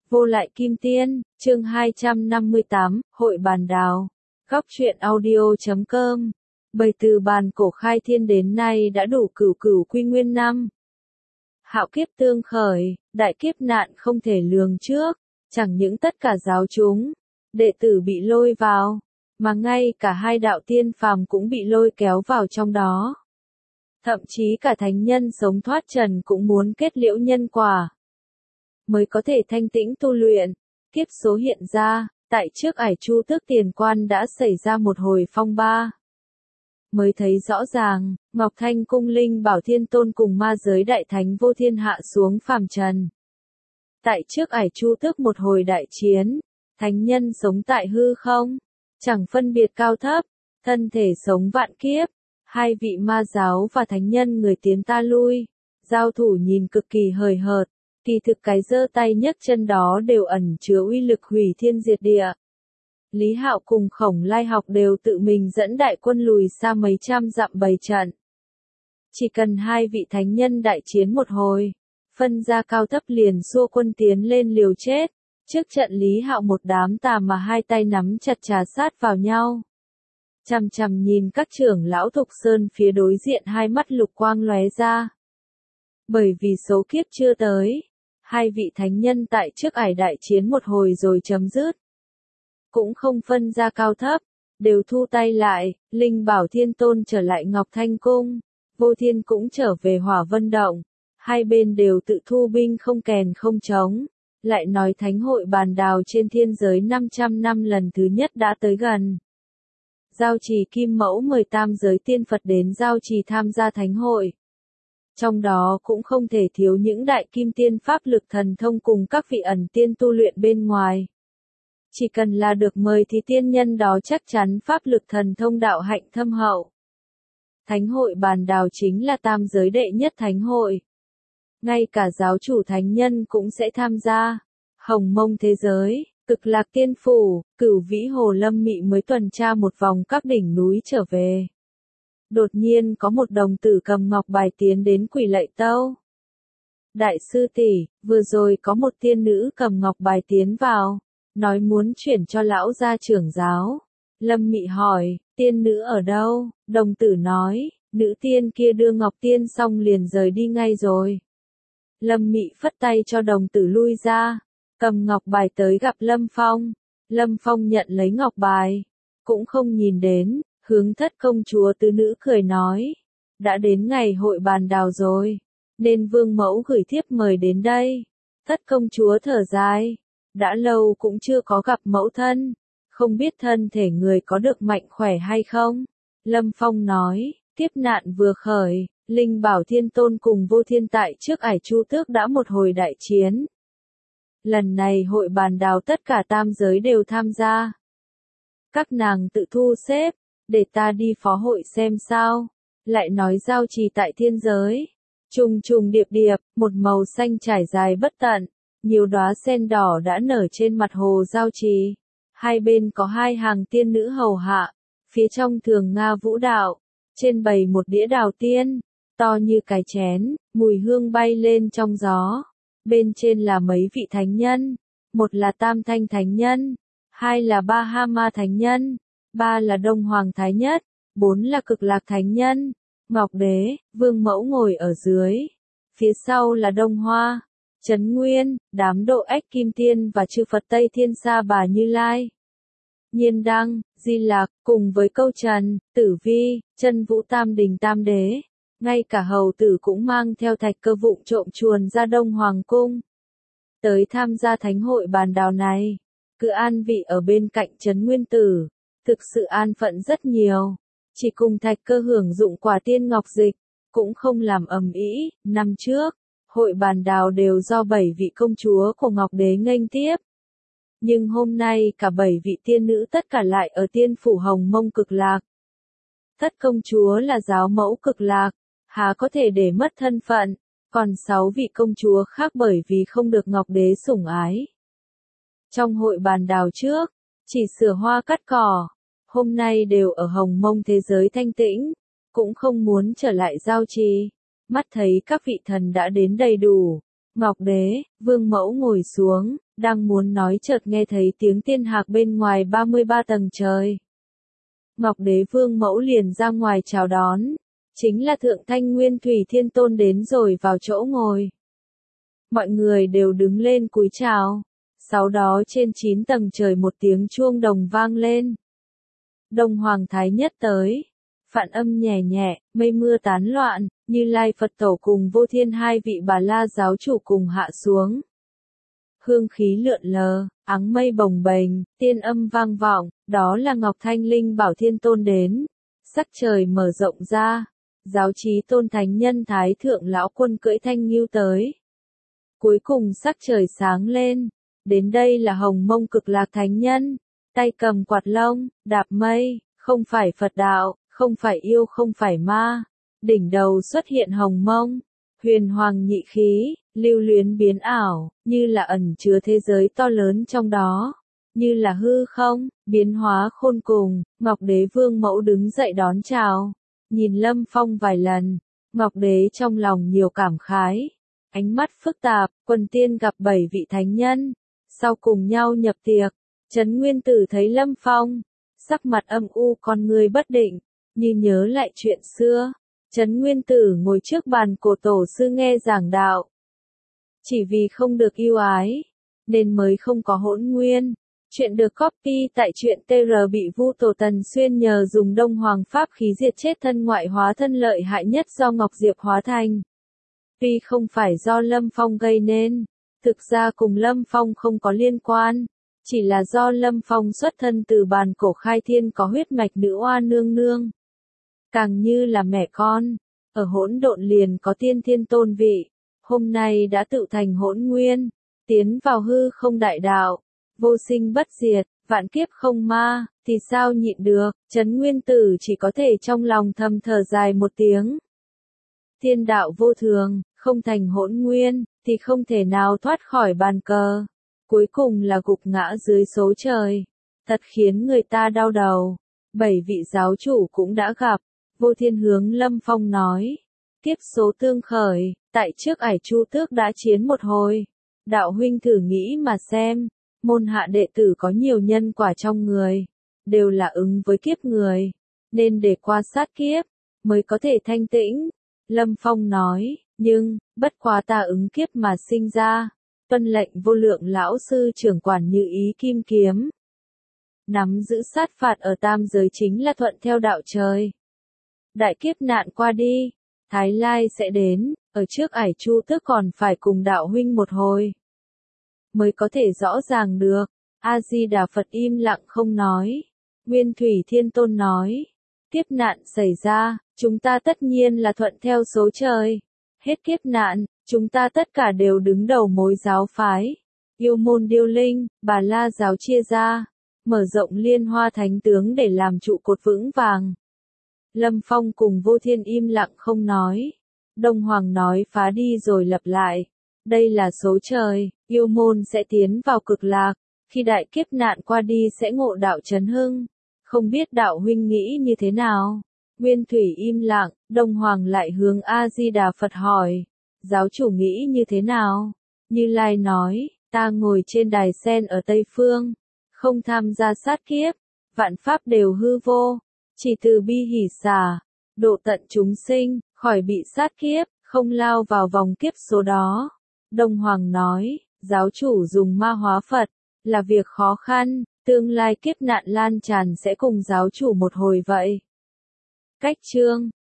Vô lại kim tiên, chương 258, Hội bàn đào. Góc truyện audio.com. Bởi từ bàn cổ khai thiên đến nay đã đủ cửu cửu quy nguyên năm. Hạo kiếp tương khởi, đại kiếp nạn không thể lường trước, chẳng những tất cả giáo chúng, đệ tử bị lôi vào, mà ngay cả hai đạo tiên phàm cũng bị lôi kéo vào trong đó. Thậm chí cả thánh nhân sống thoát trần cũng muốn kết liễu nhân quả, mới có thể thanh tĩnh tu luyện. Kiếp số hiện ra, tại trước Ải Chu Tước Tiền Quan đã xảy ra một hồi phong ba. Mới thấy rõ ràng, Ngọc Thanh cung linh bảo thiên tôn cùng ma giới đại thánh vô thiên hạ xuống phàm trần. Tại trước Ải Chu Tước một hồi đại chiến, thánh nhân sống tại hư không, chẳng phân biệt cao thấp, thân thể sống vạn kiếp, hai vị ma giáo và thánh nhân người tiến ta lui, giao thủ nhìn cực kỳ hời hợt. Kỳ thực cái giơ tay nhấc chân đó đều ẩn chứa uy lực hủy thiên diệt địa. Lý Hạo cùng Khổng Lai Học đều tự mình dẫn đại quân lùi xa mấy trăm dặm bày trận. Chỉ cần hai vị thánh nhân đại chiến một hồi, phân ra cao thấp liền xua quân tiến lên liều chết. Trước trận Lý Hạo một đám tà mà hai tay nắm chặt trà sát vào nhau. Chằm chằm nhìn các trưởng lão Thục Sơn phía đối diện, hai mắt lục quang lóe ra. Bởi vì số kiếp chưa tới, hai vị thánh nhân tại trước Ải đại chiến một hồi rồi chấm dứt. Cũng không phân ra cao thấp, đều thu tay lại, linh bảo thiên tôn trở lại Ngọc Thanh cung, vô thiên cũng trở về Hỏa Vân Động. Hai bên đều tự thu binh không kèn không trống, lại nói thánh hội bàn đào trên thiên giới 500 năm lần thứ nhất đã tới gần. Giao trì kim mẫu mời tam giới tiên Phật đến giao trì tham gia thánh hội. Trong đó cũng không thể thiếu những đại kim tiên pháp lực thần thông cùng các vị ẩn tiên tu luyện bên ngoài. Chỉ cần là được mời thì tiên nhân đó chắc chắn pháp lực thần thông đạo hạnh thâm hậu. Thánh hội bàn đào chính là tam giới đệ nhất thánh hội. Ngay cả giáo chủ thánh nhân cũng sẽ tham gia. Hồng Mông thế giới, Cực Lạc Tiên Phủ, Cửu Vĩ Hồ Lâm Mị mới tuần tra một vòng các đỉnh núi trở về. Đột nhiên có một đồng tử cầm ngọc bài tiến đến quỳ lạy tâu. Đại sư tỷ, vừa rồi có một tiên nữ cầm ngọc bài tiến vào, nói muốn chuyển cho lão gia trưởng giáo. Lâm Mị hỏi, tiên nữ ở đâu? Đồng tử nói, nữ tiên kia đưa ngọc tiên xong liền rời đi ngay rồi. Lâm Mị phất tay cho đồng tử lui ra, cầm ngọc bài tới gặp Lâm Phong. Lâm Phong nhận lấy ngọc bài, cũng không nhìn đến. Hướng Thất công chúa tứ nữ cười nói, đã đến ngày hội bàn đào rồi, nên vương mẫu gửi thiếp mời đến đây. Thất công chúa thở dài, đã lâu cũng chưa có gặp mẫu thân, không biết thân thể người có được mạnh khỏe hay không. Lâm Phong nói, kiếp nạn vừa khởi, linh bảo thiên tôn cùng vô thiên tại trước Ải Chu Tước đã một hồi đại chiến. Lần này hội bàn đào tất cả tam giới đều tham gia. Các nàng tự thu xếp, để ta đi phó hội xem sao. Lại nói giao trì tại thiên giới, trùng trùng điệp điệp, một màu xanh trải dài bất tận, nhiều đóa sen đỏ đã nở trên mặt hồ giao trì. Hai bên có hai hàng tiên nữ hầu hạ, phía trong thường nga vũ đạo, trên bày một đĩa đào tiên, to như cái chén, mùi hương bay lên trong gió. Bên trên là mấy vị thánh nhân, một là Tam Thanh Thánh Nhân, hai là Ba Ha Ma Thánh Nhân, ba là Đông Hoàng Thái Nhất, bốn là Cực Lạc Thánh Nhân. Ngọc Đế, Vương Mẫu ngồi ở dưới. Phía sau là Đông Hoa, Trấn Nguyên, đám Độ Ách Kim Tiên và chư Phật Tây Thiên Sa Bà Như Lai, Nhiên Đăng, Di Lạc, cùng với Câu Trần, Tử Vi, Chân Vũ Tam Đình Tam Đế. Ngay cả hầu tử cũng mang theo Thạch Cơ vụng trộm chuồn ra Đông Hoàng Cung. Tới tham gia thánh hội bàn đào này, cứ an vị ở bên cạnh Trấn Nguyên Tử. Thực sự an phận rất nhiều, chỉ cùng Thạch Cơ hưởng dụng quả tiên ngọc dịch, cũng không làm ầm ĩ. Năm trước, hội bàn đào đều do 7 vị công chúa của Ngọc Đế nghênh tiếp. Nhưng hôm nay cả 7 vị tiên nữ tất cả lại ở tiên phủ Hồng Mông Cực Lạc. Thất công chúa là giáo mẫu Cực Lạc, há có thể để mất thân phận, còn 6 vị công chúa khác bởi vì không được Ngọc Đế sủng ái. Trong hội bàn đào trước, chỉ sửa hoa cắt cỏ. Hôm nay đều ở Hồng Mông thế giới thanh tĩnh, cũng không muốn trở lại giao trì. Mắt thấy các vị thần đã đến đầy đủ, Ngọc Đế, Vương Mẫu ngồi xuống, đang muốn nói chợt nghe thấy tiếng tiên hạc bên ngoài 33 tầng trời. Ngọc Đế Vương Mẫu liền ra ngoài chào đón, chính là Thượng Thanh Nguyên Thủy Thiên Tôn đến rồi vào chỗ ngồi. Mọi người đều đứng lên cúi chào, sau đó trên 9 tầng trời một tiếng chuông đồng vang lên. Đông Hoàng Thái Nhất tới, phạn âm nhẹ nhẹ, mây mưa tán loạn, Như Lai Phật Tổ cùng Vô Thiên hai vị Bà La giáo chủ cùng hạ xuống. Hương khí lượn lờ, áng mây bồng bềnh, tiên âm vang vọng, đó là Ngọc Thanh Linh Bảo Thiên Tôn đến. Sắc trời mở rộng ra, giáo trí tôn thánh nhân Thái Thượng Lão Quân cưỡi thanh ngưu tới. Cuối cùng sắc trời sáng lên, đến đây là Hồng Mông Cực Lạc Thánh Nhân, tay cầm quạt lông, đạp mây, không phải Phật đạo, không phải yêu không phải ma. Đỉnh đầu xuất hiện hồng mông, huyền hoàng nhị khí, lưu luyến biến ảo, như là ẩn chứa thế giới to lớn trong đó, như là hư không, biến hóa khôn cùng. Ngọc Đế Vương Mẫu đứng dậy đón chào, nhìn Lâm Phong vài lần, Ngọc Đế trong lòng nhiều cảm khái, ánh mắt phức tạp, quần tiên gặp 7 vị thánh nhân, sau cùng nhau nhập tiệc. Trấn Nguyên Tử thấy Lâm Phong, sắc mặt âm u con người bất định, như nhớ lại chuyện xưa. Trấn Nguyên Tử ngồi trước bàn cổ tổ sư nghe giảng đạo. Chỉ vì không được yêu ái, nên mới không có hỗn nguyên. Chuyện được copy tại truyện TR bị Vu Tổ Tần Xuyên nhờ dùng Đông Hoàng Pháp khí diệt chết thân ngoại hóa thân lợi hại nhất do Ngọc Diệp hóa thành. Tuy không phải do Lâm Phong gây nên, thực ra cùng Lâm Phong không có liên quan. Chỉ là do Lâm Phong xuất thân từ bàn cổ khai thiên có huyết mạch nữ oa nương nương. Càng như là mẹ con, ở hỗn độn liền có tiên thiên tôn vị, hôm nay đã tự thành hỗn nguyên, tiến vào hư không đại đạo, vô sinh bất diệt, vạn kiếp không ma, thì sao nhịn được. Trấn Nguyên Tử chỉ có thể trong lòng thầm thở dài một tiếng. Thiên đạo vô thường, không thành hỗn nguyên, thì không thể nào thoát khỏi bàn cờ. Cuối cùng là gục ngã dưới số trời, thật khiến người ta đau đầu. 7 vị giáo chủ cũng đã gặp, Vô Thiên hướng Lâm Phong nói, kiếp số tương khởi, tại trước Ải Chu Tước đã chiến một hồi. Đạo huynh thử nghĩ mà xem, môn hạ đệ tử có nhiều nhân quả trong người, đều là ứng với kiếp người, nên để qua sát kiếp, mới có thể thanh tĩnh. Lâm Phong nói, nhưng, bất quá ta ứng kiếp mà sinh ra. Tuân lệnh vô lượng lão sư trưởng quản như ý kim kiếm. Nắm giữ sát phạt ở tam giới chính là thuận theo đạo trời. Đại kiếp nạn qua đi, Thái Lai sẽ đến, ở trước Ải Chu Tước còn phải cùng đạo huynh một hồi. Mới có thể rõ ràng được. A-di-đà Phật im lặng không nói. Nguyên Thủy Thiên Tôn nói, kiếp nạn xảy ra, chúng ta tất nhiên là thuận theo số trời. Hết kiếp nạn, chúng ta tất cả đều đứng đầu mối giáo phái. Yêu môn điêu linh, Bà La giáo chia ra, mở rộng Liên Hoa Thánh tướng để làm trụ cột vững vàng. Lâm Phong cùng Vô Thiên im lặng không nói. Đông Hoàng nói phá đi rồi lập lại. Đây là số trời, yêu môn sẽ tiến vào cực lạc. Khi đại kiếp nạn qua đi sẽ ngộ đạo chấn hưng. Không biết đạo huynh nghĩ như thế nào? Nguyên Thủy im lặng, Đông Hoàng lại hướng A-di-đà Phật hỏi. Giáo chủ nghĩ như thế nào? Như Lai nói, ta ngồi trên đài sen ở Tây Phương, không tham gia sát kiếp, vạn pháp đều hư vô, chỉ từ bi hỷ xả, độ tận chúng sinh, khỏi bị sát kiếp, không lao vào vòng kiếp số đó. Đông Hoàng nói, giáo chủ dùng ma hóa Phật, là việc khó khăn, tương lai kiếp nạn lan tràn sẽ cùng giáo chủ một hồi vậy. Cách chương